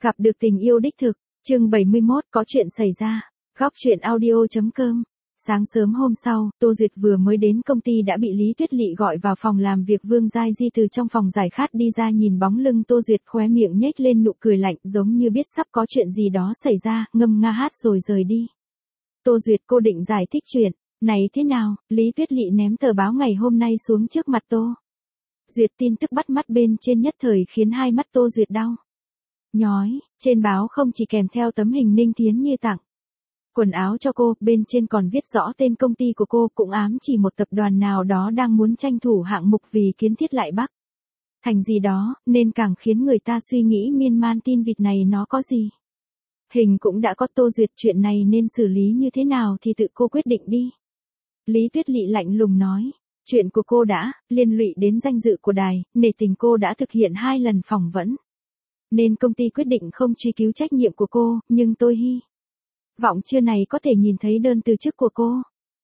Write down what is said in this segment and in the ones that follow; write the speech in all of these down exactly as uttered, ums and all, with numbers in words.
Gặp được tình yêu đích thực, chương bảy mươi mốt có chuyện xảy ra. Góc truyện audio chấm com. Sáng sớm hôm sau, Tô Duyệt vừa mới đến công ty đã bị Lý Tuyết Lị gọi vào phòng làm việc. Vương Giai Di từ trong phòng giải khát đi ra, nhìn bóng lưng Tô Duyệt khóe miệng nhếch lên nụ cười lạnh, giống như biết sắp có chuyện gì đó xảy ra, ngâm nga hát rồi rời đi. Tô Duyệt, cô định giải thích chuyện này thế nào? Lý Tuyết Lị ném tờ báo ngày hôm nay xuống trước mặt Tô Duyệt, tin tức bắt mắt bên trên nhất thời khiến hai mắt Tô Duyệt đau nhói. Trên báo không chỉ kèm theo tấm hình Ninh Thiến Như tặng quần áo cho cô, bên trên còn viết rõ tên công ty của cô, cũng ám chỉ một tập đoàn nào đó đang muốn tranh thủ hạng mục vì kiến thiết lại Bắc Thành gì đó, nên càng khiến người ta suy nghĩ miên man tin vịt này nó có gì. Hình cũng đã có. Tô Duyệt, chuyện này nên xử lý như thế nào thì tự cô quyết định đi. Lý Tuyết Lị lạnh lùng nói, chuyện của cô đã liên lụy đến danh dự của đài, nể tình cô đã thực hiện hai lần phỏng vấn, nên công ty quyết định không truy cứu trách nhiệm của cô, nhưng tôi hy vọng trưa này có thể nhìn thấy đơn từ chức của cô.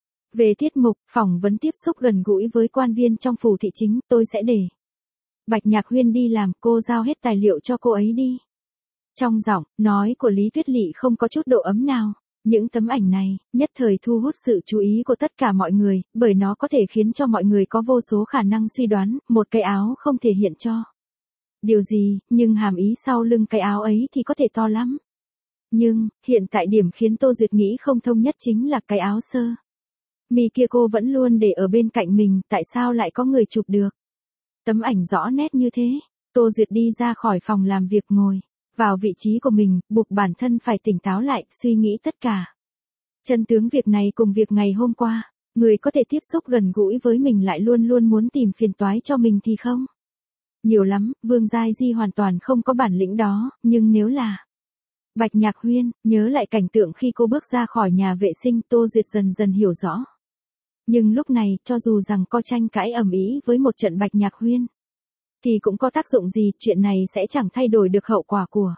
Về tiết mục, phỏng vấn tiếp xúc gần gũi với quan viên trong phủ thị chính, tôi sẽ để Bạch Nhạc Huyên đi làm, cô giao hết tài liệu cho cô ấy đi. Trong giọng nói của Lý Tuyết Lị không có chút độ ấm nào. Những tấm ảnh này, nhất thời thu hút sự chú ý của tất cả mọi người, bởi nó có thể khiến cho mọi người có vô số khả năng suy đoán, một cái áo không thể hiện cho điều gì, nhưng hàm ý sau lưng cái áo ấy thì có thể to lắm. Nhưng, hiện tại điểm khiến Tô Duyệt nghĩ không thông nhất chính là cái áo sơ mi kia cô vẫn luôn để ở bên cạnh mình, tại sao lại có người chụp được tấm ảnh rõ nét như thế. Tô Duyệt đi ra khỏi phòng làm việc, ngồi vào vị trí của mình, buộc bản thân phải tỉnh táo lại, suy nghĩ tất cả chân tướng việc này cùng việc ngày hôm qua. Người có thể tiếp xúc gần gũi với mình lại luôn luôn muốn tìm phiền toái cho mình thì không nhiều lắm. Vương Giai Di hoàn toàn không có bản lĩnh đó, nhưng nếu là Bạch Nhạc Huyên, nhớ lại cảnh tượng khi cô bước ra khỏi nhà vệ sinh, Tô Duyệt dần dần hiểu rõ. Nhưng lúc này, cho dù rằng có tranh cãi ầm ĩ với một trận Bạch Nhạc Huyên, thì cũng có tác dụng gì, chuyện này sẽ chẳng thay đổi được hậu quả của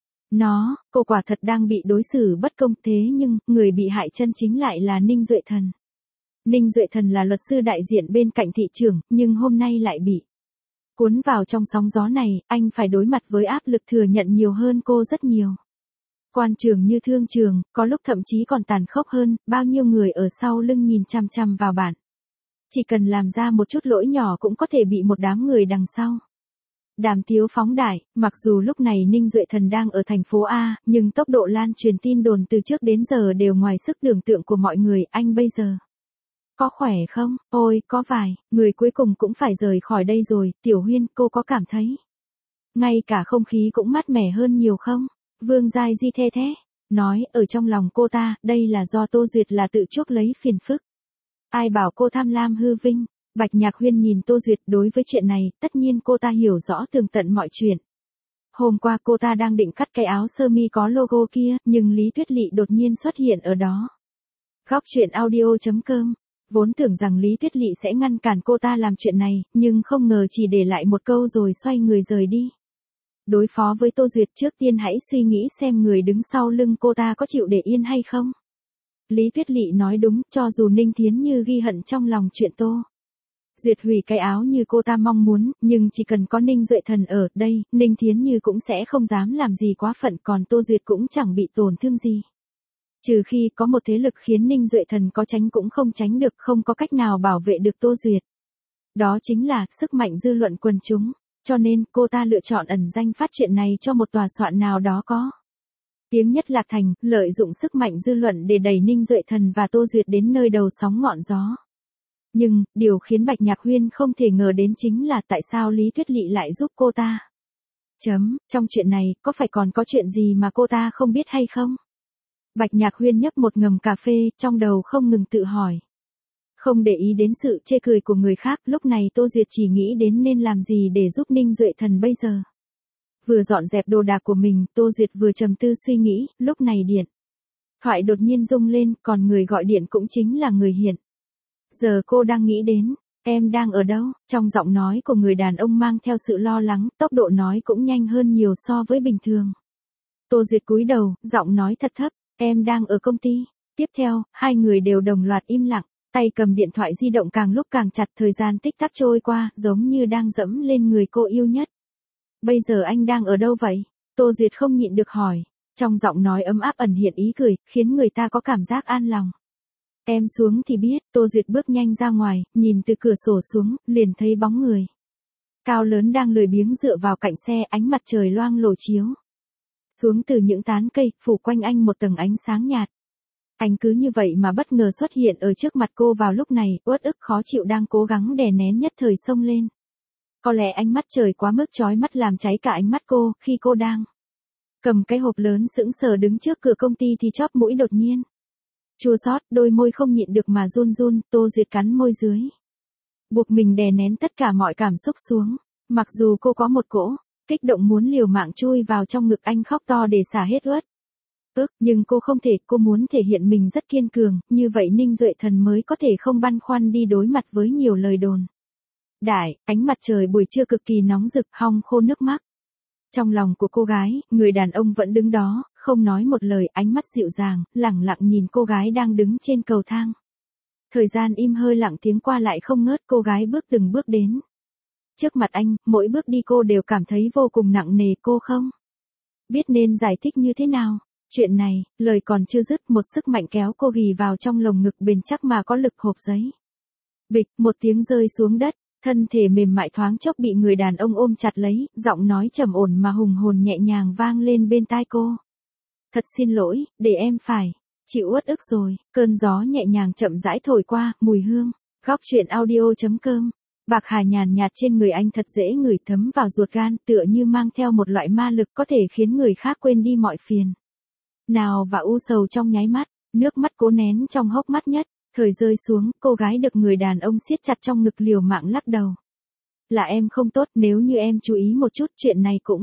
nó. Cô quả thật đang bị đối xử bất công, thế nhưng, người bị hại chân chính lại là Ninh Duệ Thần. Ninh Duệ Thần là luật sư đại diện bên cạnh thị trưởng, nhưng hôm nay lại bị cuốn vào trong sóng gió này, anh phải đối mặt với áp lực thừa nhận nhiều hơn cô rất nhiều. Quan trường như thương trường, có lúc thậm chí còn tàn khốc hơn, bao nhiêu người ở sau lưng nhìn chằm chằm vào bạn. Chỉ cần làm ra một chút lỗi nhỏ cũng có thể bị một đám người đằng sau đàm tiếu phóng đại. Mặc dù lúc này Ninh Duệ Thần đang ở thành phố A, nhưng tốc độ lan truyền tin đồn từ trước đến giờ đều ngoài sức tưởng tượng của mọi người. Anh bây giờ có khỏe không? Ôi, có vài người cuối cùng cũng phải rời khỏi đây rồi. Tiểu Huyên, cô có cảm thấy ngay cả không khí cũng mát mẻ hơn nhiều không? Vương Giai Di the thế nói, ở trong lòng cô ta, đây là do Tô Duyệt là tự chuốc lấy phiền phức. Ai bảo cô tham lam hư vinh? Bạch Nhạc Huyên nhìn Tô Duyệt, đối với chuyện này, tất nhiên cô ta hiểu rõ tường tận mọi chuyện. Hôm qua cô ta đang định cắt cái áo sơ mi có logo kia, nhưng Lý Tuyết Lị đột nhiên xuất hiện ở đó. Góc truyện audio chấm com. Vốn tưởng rằng Lý Tuyết Lị sẽ ngăn cản cô ta làm chuyện này, nhưng không ngờ chỉ để lại một câu rồi xoay người rời đi. Đối phó với Tô Duyệt, trước tiên hãy suy nghĩ xem người đứng sau lưng cô ta có chịu để yên hay không. Lý Tuyết Lị nói đúng, cho dù Ninh Thiến Như ghi hận trong lòng chuyện Tô Duyệt hủy cái áo như cô ta mong muốn, nhưng chỉ cần có Ninh Duệ Thần ở đây, Ninh Thiến Như cũng sẽ không dám làm gì quá phận, còn Tô Duyệt cũng chẳng bị tổn thương gì. Trừ khi có một thế lực khiến Ninh Duệ Thần có tránh cũng không tránh được, không có cách nào bảo vệ được Tô Duyệt. Đó chính là sức mạnh dư luận quần chúng. Cho nên, cô ta lựa chọn ẩn danh phát chuyện này cho một tòa soạn nào đó có tiếng nhất là thành, lợi dụng sức mạnh dư luận để đẩy Ninh Duệ Thần và Tô Duyệt đến nơi đầu sóng ngọn gió. Nhưng, điều khiến Bạch Nhạc Huyên không thể ngờ đến chính là tại sao Lý Tuyết Lị lại giúp cô ta. Chấm, trong chuyện này, có phải còn có chuyện gì mà cô ta không biết hay không? Bạch Nhạc Huyên nhấp một ngụm cà phê, trong đầu không ngừng tự hỏi. Không để ý đến sự chê cười của người khác, lúc này Tô Duyệt chỉ nghĩ đến nên làm gì để giúp Ninh Duệ Thần bây giờ. Vừa dọn dẹp đồ đạc của mình, Tô Duyệt vừa trầm tư suy nghĩ, lúc này điện thoại đột nhiên rung lên, còn người gọi điện cũng chính là người hiện giờ cô đang nghĩ đến. Em đang ở đâu? Trong giọng nói của người đàn ông mang theo sự lo lắng, tốc độ nói cũng nhanh hơn nhiều so với bình thường. Tô Duyệt cúi đầu, giọng nói thật thấp, em đang ở công ty. Tiếp theo, hai người đều đồng loạt im lặng. Tay cầm điện thoại di động càng lúc càng chặt, thời gian tích tắc trôi qua, giống như đang dẫm lên người cô yêu nhất. Bây giờ anh đang ở đâu vậy? Tô Duyệt không nhịn được hỏi. Trong giọng nói ấm áp ẩn hiện ý cười, khiến người ta có cảm giác an lòng. Em xuống thì biết, Tô Duyệt bước nhanh ra ngoài, nhìn từ cửa sổ xuống, liền thấy bóng người cao lớn đang lười biếng dựa vào cạnh xe, ánh mặt trời loang lổ chiếu xuống từ những tán cây, phủ quanh anh một tầng ánh sáng nhạt. Anh cứ như vậy mà bất ngờ xuất hiện ở trước mặt cô vào lúc này, uất ức khó chịu đang cố gắng đè nén nhất thời xông lên. Có lẽ ánh mắt trời quá mức chói mắt làm cháy cả ánh mắt cô, khi cô đang cầm cái hộp lớn sững sờ đứng trước cửa công ty thì chóp mũi đột nhiên chua xót, đôi môi không nhịn được mà run run, Tô Duyệt cắn môi dưới, buộc mình đè nén tất cả mọi cảm xúc xuống. Mặc dù cô có một cỗ kích động muốn liều mạng chui vào trong ngực anh khóc to để xả hết uất ức, nhưng cô không thể, cô muốn thể hiện mình rất kiên cường, như vậy Ninh Duệ Thần mới có thể không băn khoăn đi đối mặt với nhiều lời đồn đại. Ánh mặt trời buổi trưa cực kỳ nóng rực, hong khô nước mắt trong lòng của cô gái. Người đàn ông vẫn đứng đó, không nói một lời, ánh mắt dịu dàng, lẳng lặng nhìn cô gái đang đứng trên cầu thang. Thời gian im hơi lặng tiếng qua lại không ngớt, cô gái bước từng bước đến trước mặt anh, mỗi bước đi cô đều cảm thấy vô cùng nặng nề, cô không biết nên giải thích như thế nào. Chuyện này, lời còn chưa dứt, một sức mạnh kéo cô ghì vào trong lồng ngực bền chắc mà có lực hộp giấy. Bịch, một tiếng rơi xuống đất, thân thể mềm mại thoáng chốc bị người đàn ông ôm chặt lấy, giọng nói trầm ổn mà hùng hồn nhẹ nhàng vang lên bên tai cô. Thật xin lỗi, để em phải chịu uất ức rồi. Cơn gió nhẹ nhàng chậm rãi thổi qua, mùi hương. Góc truyện audio chấm com. Bạc hà nhàn nhạt trên người anh thật dễ ngửi, thấm vào ruột gan, tựa như mang theo một loại ma lực có thể khiến người khác quên đi mọi phiền nào và u sầu trong nháy mắt. Nước mắt cố nén trong hốc mắt nhất thời rơi xuống, cô gái được người đàn ông siết chặt trong ngực liều mạng lắc đầu. Là em không tốt, nếu như em chú ý một chút chuyện này cũng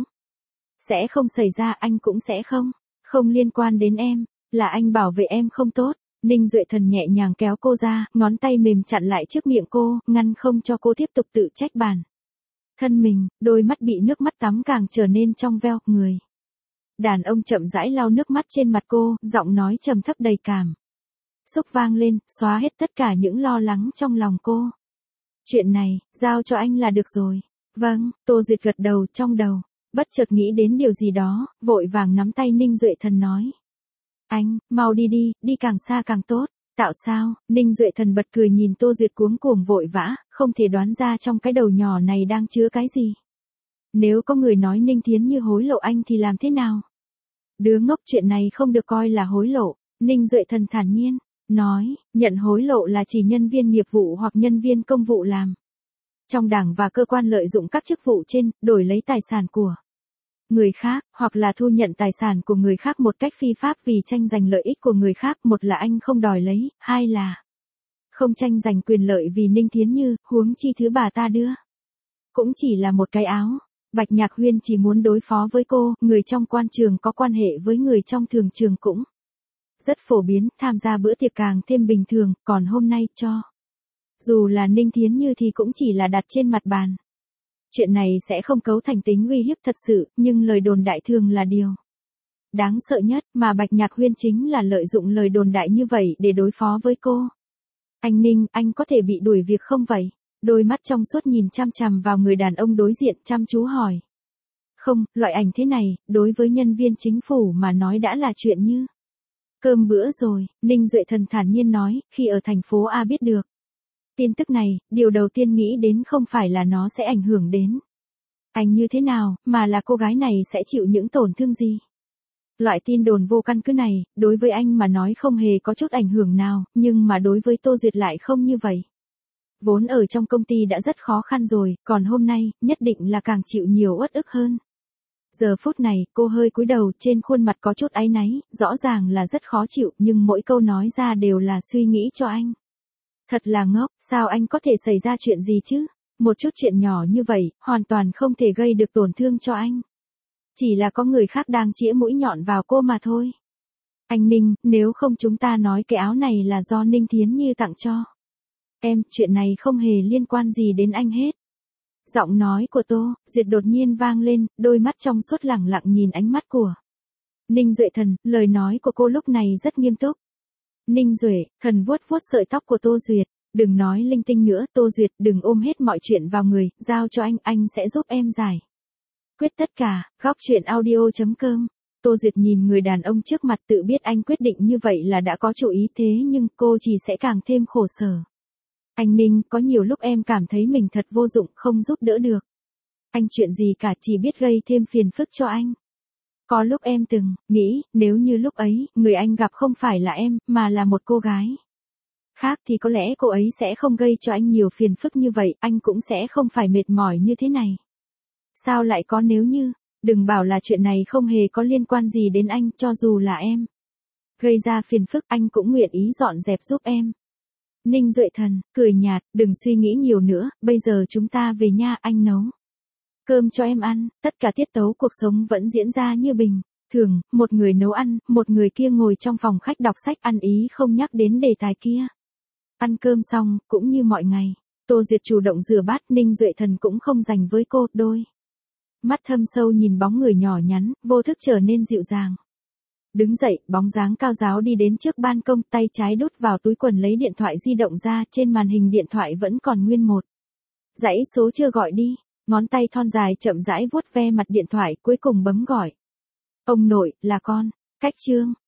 sẽ không xảy ra, anh cũng sẽ không, không liên quan đến em, là anh bảo vệ em không tốt. Ninh Duệ Thần nhẹ nhàng kéo cô ra, ngón tay mềm chặn lại trước miệng cô, ngăn không cho cô tiếp tục tự trách bản thân mình. Đôi mắt bị nước mắt tắm càng trở nên trong veo. Người đàn ông chậm rãi lau nước mắt trên mặt cô, giọng nói trầm thấp đầy cảm xúc vang lên, xóa hết tất cả những lo lắng trong lòng cô. Chuyện này, giao cho anh là được rồi. Vâng, Tô Duyệt gật đầu, trong đầu bất chợt nghĩ đến điều gì đó, vội vàng nắm tay Ninh Duệ Thần nói. Anh, mau đi đi, đi càng xa càng tốt. Tạo sao? Ninh Duệ Thần bật cười nhìn Tô Duyệt cuống cuồng vội vã, không thể đoán ra trong cái đầu nhỏ này đang chứa cái gì. Nếu có người nói Ninh Thiến Như hối lộ anh thì làm thế nào? Đứa ngốc, chuyện này không được coi là hối lộ. Ninh Duệ Thần thản nhiên nói, nhận hối lộ là chỉ nhân viên nghiệp vụ hoặc nhân viên công vụ làm trong đảng và cơ quan lợi dụng các chức vụ trên, đổi lấy tài sản của người khác, hoặc là thu nhận tài sản của người khác một cách phi pháp vì tranh giành lợi ích của người khác. Một là anh không đòi lấy, hai là không tranh giành quyền lợi vì Ninh Thiến Như, huống chi thứ bà ta đưa cũng chỉ là một cái áo. Bạch Nhạc Huyên chỉ muốn đối phó với cô, người trong quan trường có quan hệ với người trong thường trường cũng rất phổ biến, tham gia bữa tiệc càng thêm bình thường, còn hôm nay cho dù là Ninh Thiến Như thì cũng chỉ là đặt trên mặt bàn. Chuyện này sẽ không cấu thành tính uy hiếp thật sự, nhưng lời đồn đại thường là điều đáng sợ nhất, mà Bạch Nhạc Huyên chính là lợi dụng lời đồn đại như vậy để đối phó với cô. Anh Ninh, anh có thể bị đuổi việc không vậy? Đôi mắt trong suốt nhìn chăm chằm vào người đàn ông đối diện, chăm chú hỏi. Không, loại ảnh thế này, đối với nhân viên chính phủ mà nói đã là chuyện như cơm bữa rồi. Ninh Duệ Thần thản nhiên nói, khi ở thành phố A biết được tin tức này, điều đầu tiên nghĩ đến không phải là nó sẽ ảnh hưởng đến anh như thế nào, mà là cô gái này sẽ chịu những tổn thương gì. Loại tin đồn vô căn cứ này, đối với anh mà nói không hề có chút ảnh hưởng nào, nhưng mà đối với Tô Duyệt lại không như vậy. Vốn ở trong công ty đã rất khó khăn rồi, còn hôm nay, nhất định là càng chịu nhiều uất ức hơn. Giờ phút này, cô hơi cúi đầu, trên khuôn mặt có chút áy náy, rõ ràng là rất khó chịu, nhưng mỗi câu nói ra đều là suy nghĩ cho anh. Thật là ngốc, sao anh có thể xảy ra chuyện gì chứ? Một chút chuyện nhỏ như vậy, hoàn toàn không thể gây được tổn thương cho anh. Chỉ là có người khác đang chĩa mũi nhọn vào cô mà thôi. Anh Ninh, nếu không chúng ta nói cái áo này là do Ninh Thiến Như tặng cho em, chuyện này không hề liên quan gì đến anh hết. Giọng nói của Tô Duyệt đột nhiên vang lên, đôi mắt trong suốt lẳng lặng nhìn ánh mắt của Ninh Duệ Thần, lời nói của cô lúc này rất nghiêm túc. Ninh Duệ Thần vuốt vuốt sợi tóc của Tô Duyệt, đừng nói linh tinh nữa, Tô Duyệt, đừng ôm hết mọi chuyện vào người, giao cho anh, anh sẽ giúp em giải Quyết tất cả, góc chuyện audio.com. Tô Duyệt nhìn người đàn ông trước mặt tự biết anh quyết định như vậy là đã có chủ ý thế nhưng cô chỉ sẽ càng thêm khổ sở. Anh Ninh, có nhiều lúc em cảm thấy mình thật vô dụng, không giúp đỡ được. Anh chuyện gì cả chỉ biết gây thêm phiền phức cho anh. Có lúc em từng nghĩ, nếu như lúc ấy, người anh gặp không phải là em, mà là một cô gái khác thì có lẽ cô ấy sẽ không gây cho anh nhiều phiền phức như vậy, anh cũng sẽ không phải mệt mỏi như thế này. Sao lại có nếu như, đừng bảo là chuyện này không hề có liên quan gì đến anh, cho dù là em gây ra phiền phức anh cũng nguyện ý dọn dẹp giúp em. Ninh Duệ Thần, cười nhạt, đừng suy nghĩ nhiều nữa, bây giờ chúng ta về nha, anh nấu cơm cho em ăn, tất cả tiết tấu cuộc sống vẫn diễn ra như bình thường, một người nấu ăn, một người kia ngồi trong phòng khách đọc sách ăn ý không nhắc đến đề tài kia. Ăn cơm xong, cũng như mọi ngày, Tô Duyệt chủ động rửa bát, Ninh Duệ Thần cũng không dành với cô, đôi mắt thâm sâu nhìn bóng người nhỏ nhắn, vô thức trở nên dịu dàng. Đứng dậy, bóng dáng cao ráo đi đến trước ban công, tay trái đút vào túi quần lấy điện thoại di động ra, trên màn hình điện thoại vẫn còn nguyên một dãy số chưa gọi đi, ngón tay thon dài chậm rãi vuốt ve mặt điện thoại, cuối cùng bấm gọi. Ông nội, là con, cách Trương